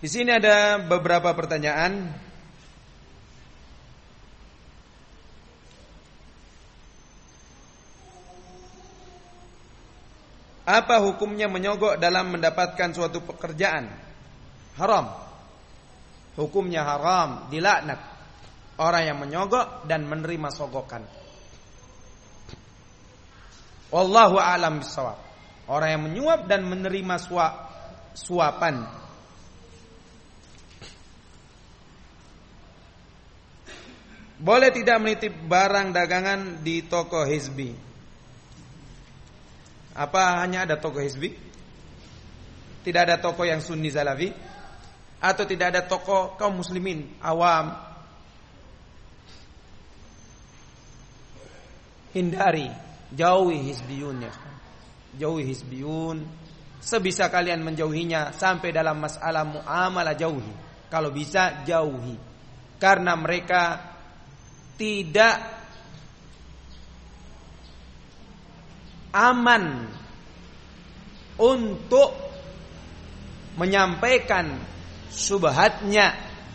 Di sini ada beberapa pertanyaan. Apa hukumnya menyogok dalam mendapatkan suatu pekerjaan? Haram. Hukumnya haram, dilaknat orang yang menyogok dan menerima sogokan. Wallahu a'lam bishawab. Orang yang menyuap dan menerima suapan. Boleh tidak menitip barang dagangan di toko hizbi? Apa hanya ada toko hizbi? Tidak ada toko yang sunni salafi? Atau tidak ada toko kaum muslimin awam? Hindari, jauhi hizbiyun ya. Jauhi hizbiyun. Sebisa kalian menjauhinya sampai dalam masalah muamalah jauhi. Kalau bisa jauhi. Karena mereka tidak aman untuk menyampaikan syubhatnya,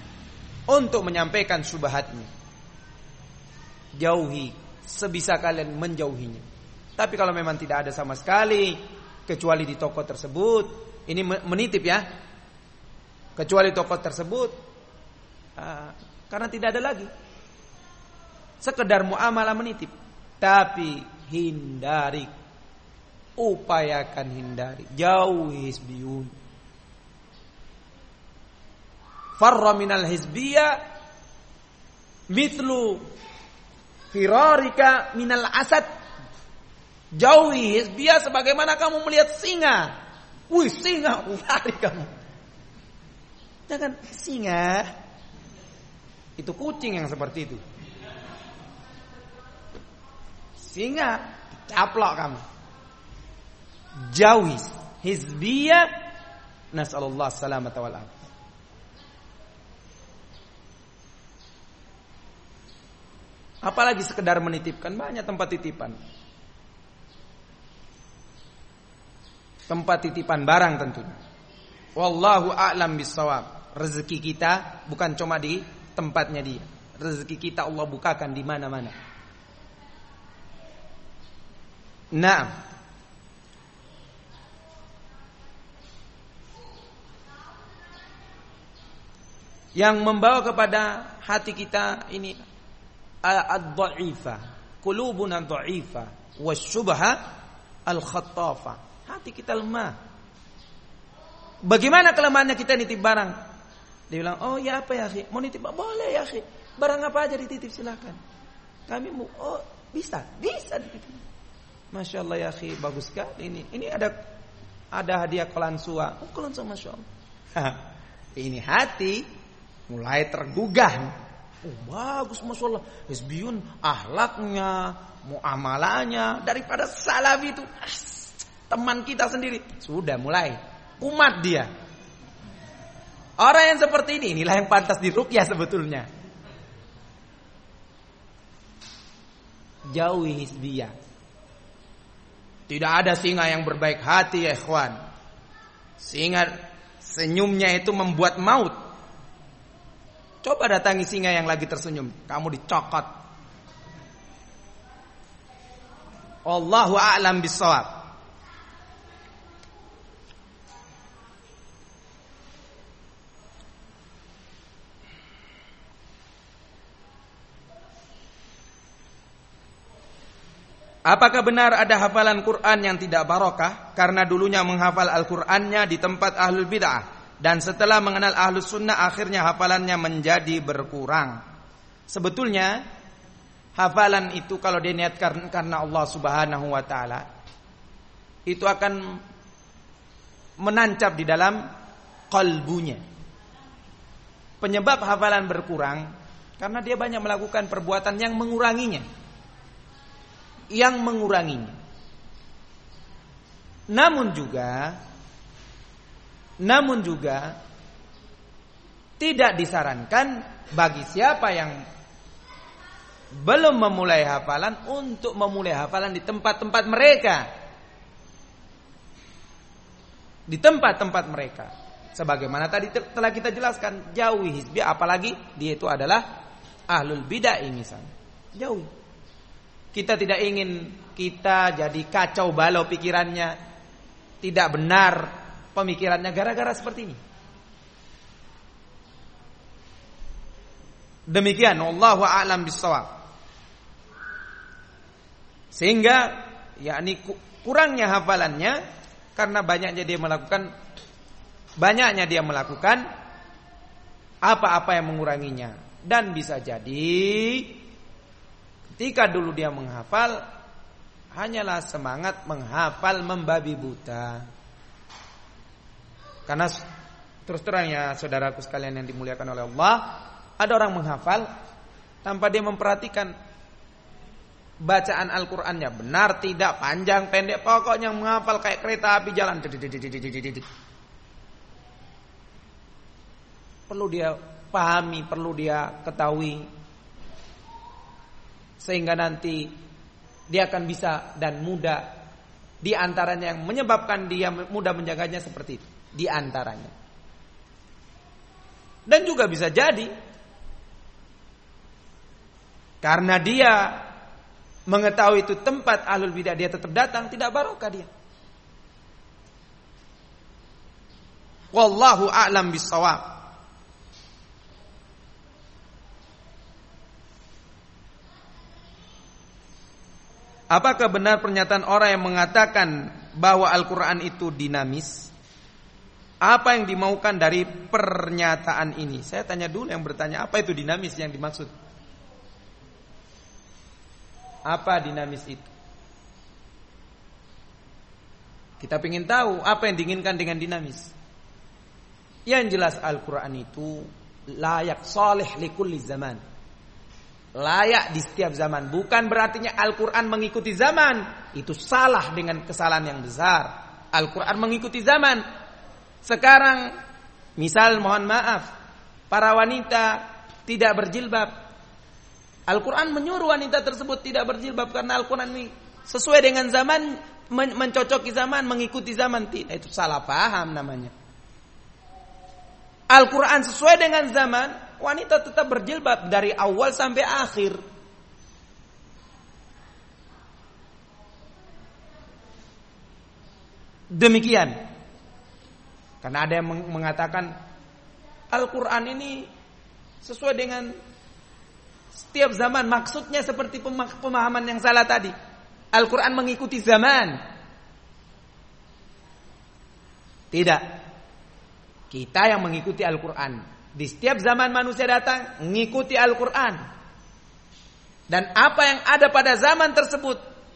jauhi sebisa kalian menjauhinya. Tapi kalau memang tidak ada sama sekali, kecuali di toko tersebut, ini menitip ya, kecuali toko tersebut, karena tidak ada lagi, sekedar muamalah menitip. Tapi hindari, upayakan hindari, jauhi hizbiyun. Farra minal hizbiyya mithlu firarika minal asad. Jauhi hizbiyya sebagaimana kamu melihat singa. Wih, singa, lari kamu. Jangan singa. Itu kucing yang seperti itu. Singa, caplok kamu. Jauhi hizbiyya, nasallallahu salamata wal afiyah. Apalagi sekedar menitipkan, banyak tempat titipan. Tempat titipan barang tentunya. Wallahu a'lam bissawab. Rezeki kita bukan cuma di tempatnya dia. Rezeki kita Allah bukakan di mana-mana. Naam. Yang membawa kepada hati kita ini ad-dha'ifa, qulubuna dha'ifa, wasyubha al-khattafa. Hati kita lemah. Bagaimana kelemahannya kita nitip barang? Dia bilang, "Oh ya apa ya, akhi? Mau nitip? Boleh ya, akhi. Barang apa aja dititip silakan." Kami mau, "Oh, bisa dititip." Masya Allah ya, akhi, bagus sekali ini. Ini ada hadiah kolansua. Oh, kolansua, masya Allah. Ini hati mulai tergugah. Oh, bagus, masya Allah. Hizbiyun akhlaknya, muamalahnya daripada salafi itu. Teman kita sendiri. Sudah mulai kumat dia. Orang yang seperti ini, inilah yang pantas diruqyah sebetulnya. Jauhi hizbiyah. Tidak ada singa yang berbaik hati ya ikhwan. Singa senyumnya itu membuat maut. Coba datangi singa yang lagi tersenyum, kamu dicokot. Allahu a'lam bissawab. Apakah benar ada hafalan Quran yang tidak barokah karena dulunya menghafal Al-Qur'annya di tempat ahlul bid'ah dan setelah mengenal ahlus sunnah akhirnya hafalannya menjadi berkurang? Sebetulnya hafalan itu kalau diniatkan karena Allah Subhanahu wa taala itu akan menancap di dalam qalbunya. Penyebab hafalan berkurang karena dia banyak melakukan perbuatan yang menguranginya. Namun juga tidak disarankan bagi siapa yang belum memulai hafalan untuk memulai hafalan di tempat-tempat mereka. Di tempat-tempat mereka. Sebagaimana tadi telah kita jelaskan, jauhi hizbi, apalagi dia itu adalah ahlul bid'ah misalnya. Jauhi. Kita tidak ingin kita jadi kacau balau pikirannya, tidak benar pemikirannya gara-gara seperti ini. Demikian, wallahu a'lam bissawab. Sehingga yakni kurangnya hafalannya karena banyaknya dia melakukan apa-apa yang menguranginya. Dan bisa jadi ketika dulu dia menghafal hanyalah semangat menghafal membabi buta. Karena terus terang ya saudaraku sekalian yang dimuliakan oleh Allah, ada orang menghafal tanpa dia memperhatikan bacaan Al-Qur'annya benar tidak, panjang pendek, pokoknya menghafal kayak kereta api jalan. Perlu dia pahami, perlu dia ketahui, sehingga nanti dia akan bisa dan mudah. Di antaranya yang menyebabkan dia mudah menjaganya seperti itu, di antaranya. Dan juga bisa jadi karena dia mengetahui itu tempat ahlul bidah, dia tetap datang, tidak barokah dia. Wallahu a'lam bissawab. Apakah benar pernyataan orang yang mengatakan bahwa Al-Quran itu dinamis? Apa yang dimaukan dari pernyataan ini? Saya tanya dulu yang bertanya, apa itu dinamis yang dimaksud? Apa dinamis itu? Kita ingin tahu apa yang diinginkan dengan dinamis. Yang jelas Al-Quran itu layak, salih likulli zaman, layak di setiap zaman. Bukan berartinya Al-Quran mengikuti zaman, itu salah dengan kesalahan yang besar. Al-Quran mengikuti zaman. Sekarang misal mohon maaf, para wanita tidak berjilbab, Al-Quran menyuruh wanita tersebut tidak berjilbab karena Al-Quran ini sesuai dengan zaman, mencocoki zaman, mengikuti zaman. Tidak, itu salah paham namanya. Al-Quran sesuai dengan zaman, wanita tetap berjilbab dari awal sampai akhir. Demikian. Karena ada yang mengatakan Al-Quran ini sesuai dengan setiap zaman, maksudnya seperti pemahaman yang salah tadi. Al-Quran mengikuti zaman. Tidak. Kita yang mengikuti Al-Quran. Di setiap zaman manusia datang mengikuti Al-Quran. Dan apa yang ada pada zaman tersebut,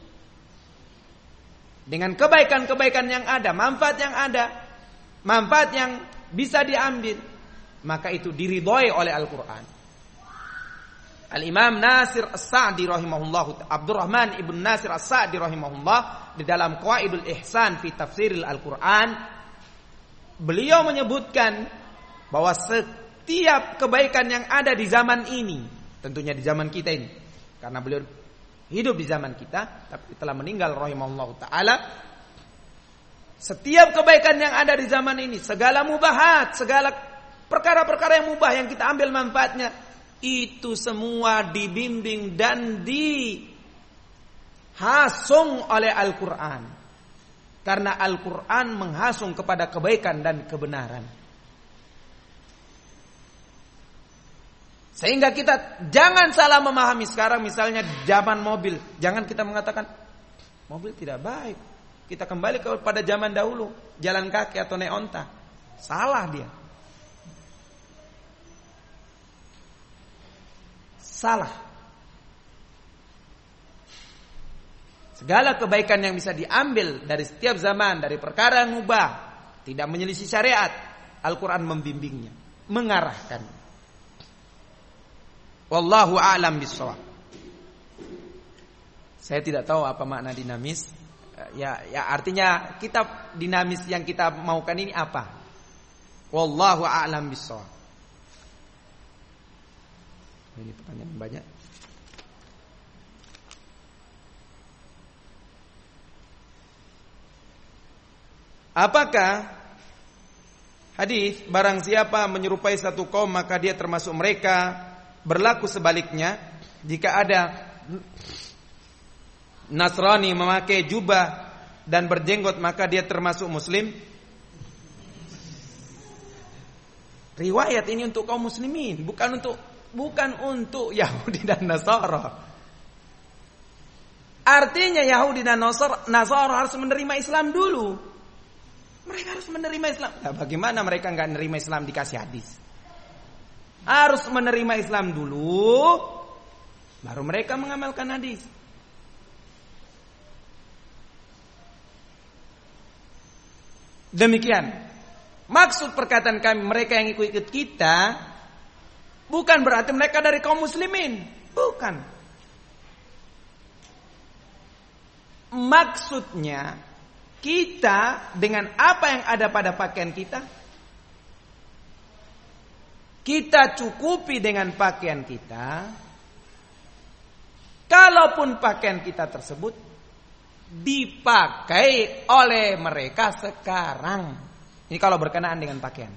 dengan kebaikan-kebaikan yang ada, manfaat yang bisa diambil, maka itu diridhoi oleh Al-Quran. Al-Imam Nasir As-Sa'di rahimahullah, Abdurrahman ibn Nasir As-Sa'di rahimahullah, di dalam Qawaidul Ihsan fi Tafsiril Al-Quran, beliau menyebutkan bahwa setiap kebaikan yang ada di zaman ini, tentunya di zaman kita ini, karena beliau hidup di zaman kita tapi telah meninggal rahimahullah ta'ala, setiap kebaikan yang ada di zaman ini, segala mubahat, segala perkara-perkara yang mubah yang kita ambil manfaatnya, itu semua dibimbing dan dihasung oleh Al-Quran. Karena Al-Quran menghasung kepada kebaikan dan kebenaran. Sehingga kita jangan salah memahami. Sekarang misalnya zaman mobil, jangan kita mengatakan mobil tidak baik, kita kembali kepada zaman dahulu, jalan kaki atau naik onta. Salah dia. Salah. Segala kebaikan yang bisa diambil dari setiap zaman, dari perkara yang mubah, tidak menyelisih syariat, Al-Quran membimbingnya, mengarahkan. Wallahu a'lam bishawab. Saya tidak tahu apa makna dinamis. Ya artinya kitab dinamis yang kita maukan ini apa? Wallahu a'lam bishawab. Ini pertanyaan banyak. Apakah Hadis, barang siapa menyerupai satu kaum maka dia termasuk mereka. Berlaku sebaliknya, jika ada Nasrani memakai jubah dan berjenggot maka dia termasuk muslim. Riwayat ini untuk kaum muslimin, bukan untuk Yahudi dan Nasara. Artinya Yahudi dan Nasara harus menerima Islam dulu. Mereka harus menerima Islam. Nah, bagaimana mereka enggak menerima Islam dikasih hadis? Harus menerima Islam dulu, baru mereka mengamalkan hadis. Demikian. Maksud perkataan kami, mereka yang ikut kita bukan berarti mereka dari kaum muslimin. Bukan. Maksudnya kita dengan apa yang ada pada pakaian kita cukupi dengan pakaian kita. Kalaupun pakaian kita tersebut dipakai oleh mereka sekarang, ini kalau berkenaan dengan pakaian.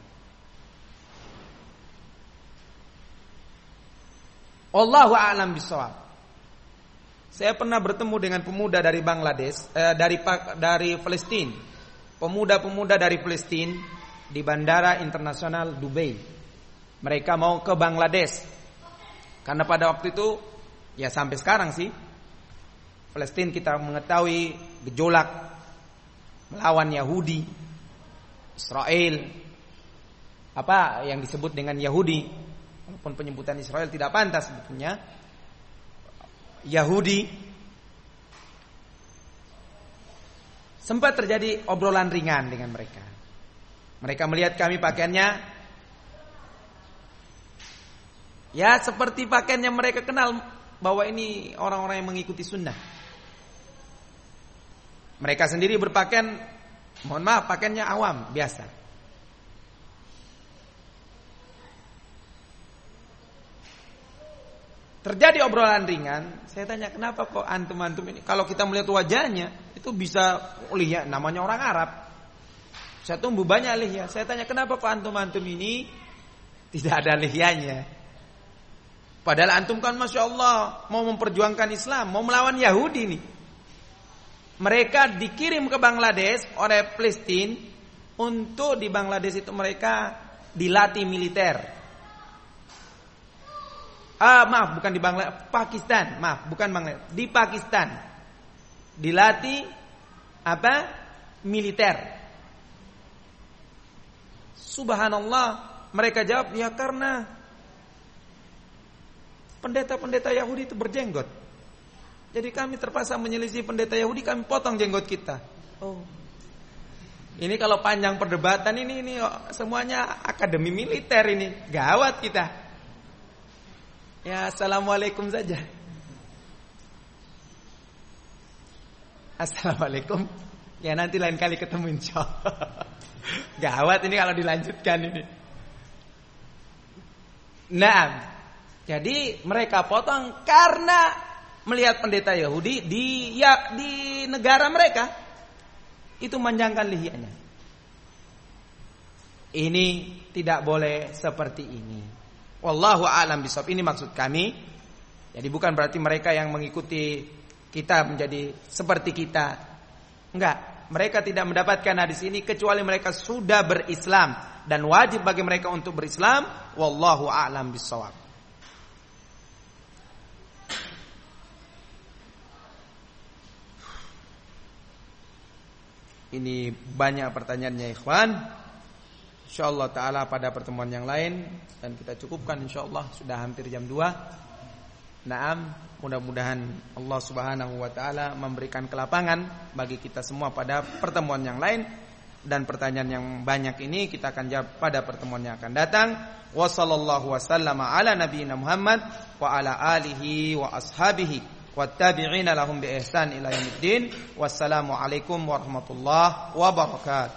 Wallahu a'lam bishawab. Saya pernah bertemu dengan pemuda dari Bangladesh, dari Palestina. Pemuda-pemuda dari Palestina di Bandara Internasional Dubai. Mereka mau ke Bangladesh. Karena pada waktu itu, ya sampai sekarang sih, Palestina kita mengetahui gejolak melawan Yahudi, Israel, apa yang disebut dengan Yahudi, walaupun penyebutan Israel tidak pantas sebetulnya. Yahudi, sempat terjadi obrolan ringan dengan mereka. Mereka melihat kami pakaiannya ya seperti pakaian yang mereka kenal, bahwa ini orang-orang yang mengikuti sunnah. Mereka sendiri berpakaian, mohon maaf, pakaiannya awam, biasa. Terjadi obrolan ringan. Saya tanya, kenapa kok antum-antum ini, kalau kita melihat wajahnya itu bisa lihat namanya orang Arab, saya tumbuh banyak lihya. Saya tanya, kenapa kok antum-antum ini tidak ada lihyanya? Padahal antum kan Masya Allah mau memperjuangkan Islam, mau melawan Yahudi nih. Mereka dikirim ke Bangladesh oleh Palestina untuk di Bangladesh itu mereka dilatih militer. Maaf, bukan di Bangladesh, Pakistan. Maaf, bukan Bangladesh, di Pakistan. Dilatih apa? Militer. Subhanallah, mereka jawab, ya karena pendeta-pendeta Yahudi itu berjenggot. Jadi kami terpaksa menyelisih pendeta Yahudi, kami potong jenggot kita. Oh. Ini kalau panjang perdebatan ini semuanya akademi militer ini. Gawat kita. Ya, assalamualaikum saja. Assalamualaikum. Ya nanti lain kali ketemu insyaallah. Gawat ini kalau dilanjutkan ini. Nah, jadi mereka potong karena melihat pendeta Yahudi di negara mereka itu memanjangkan lihyanya. Ini tidak boleh seperti ini. Wallahu a'lam bishawab. Ini maksud kami. Jadi bukan berarti mereka yang mengikuti kita menjadi seperti kita. Enggak, mereka tidak mendapatkan hadis ini kecuali mereka sudah berislam dan wajib bagi mereka untuk berislam. Wallahu a'lam bishawab. Ini banyak pertanyaannya ikhwan. InsyaAllah ta'ala pada pertemuan yang lain. Dan kita cukupkan insyaAllah. Sudah hampir jam 2. Naam, mudah-mudahan Allah subhanahu wa ta'ala memberikan kelapangan bagi kita semua pada pertemuan yang lain. Dan pertanyaan yang banyak ini kita akan jawab pada pertemuan yang akan datang. Wa sallallahu wasallama ala nabiyina Muhammad wa ala alihi wa ashabihi wattabi'ina lahum bi ihsan ila yaumiddin. Wassalamu alaikum warahmatullahi wabarakatuh.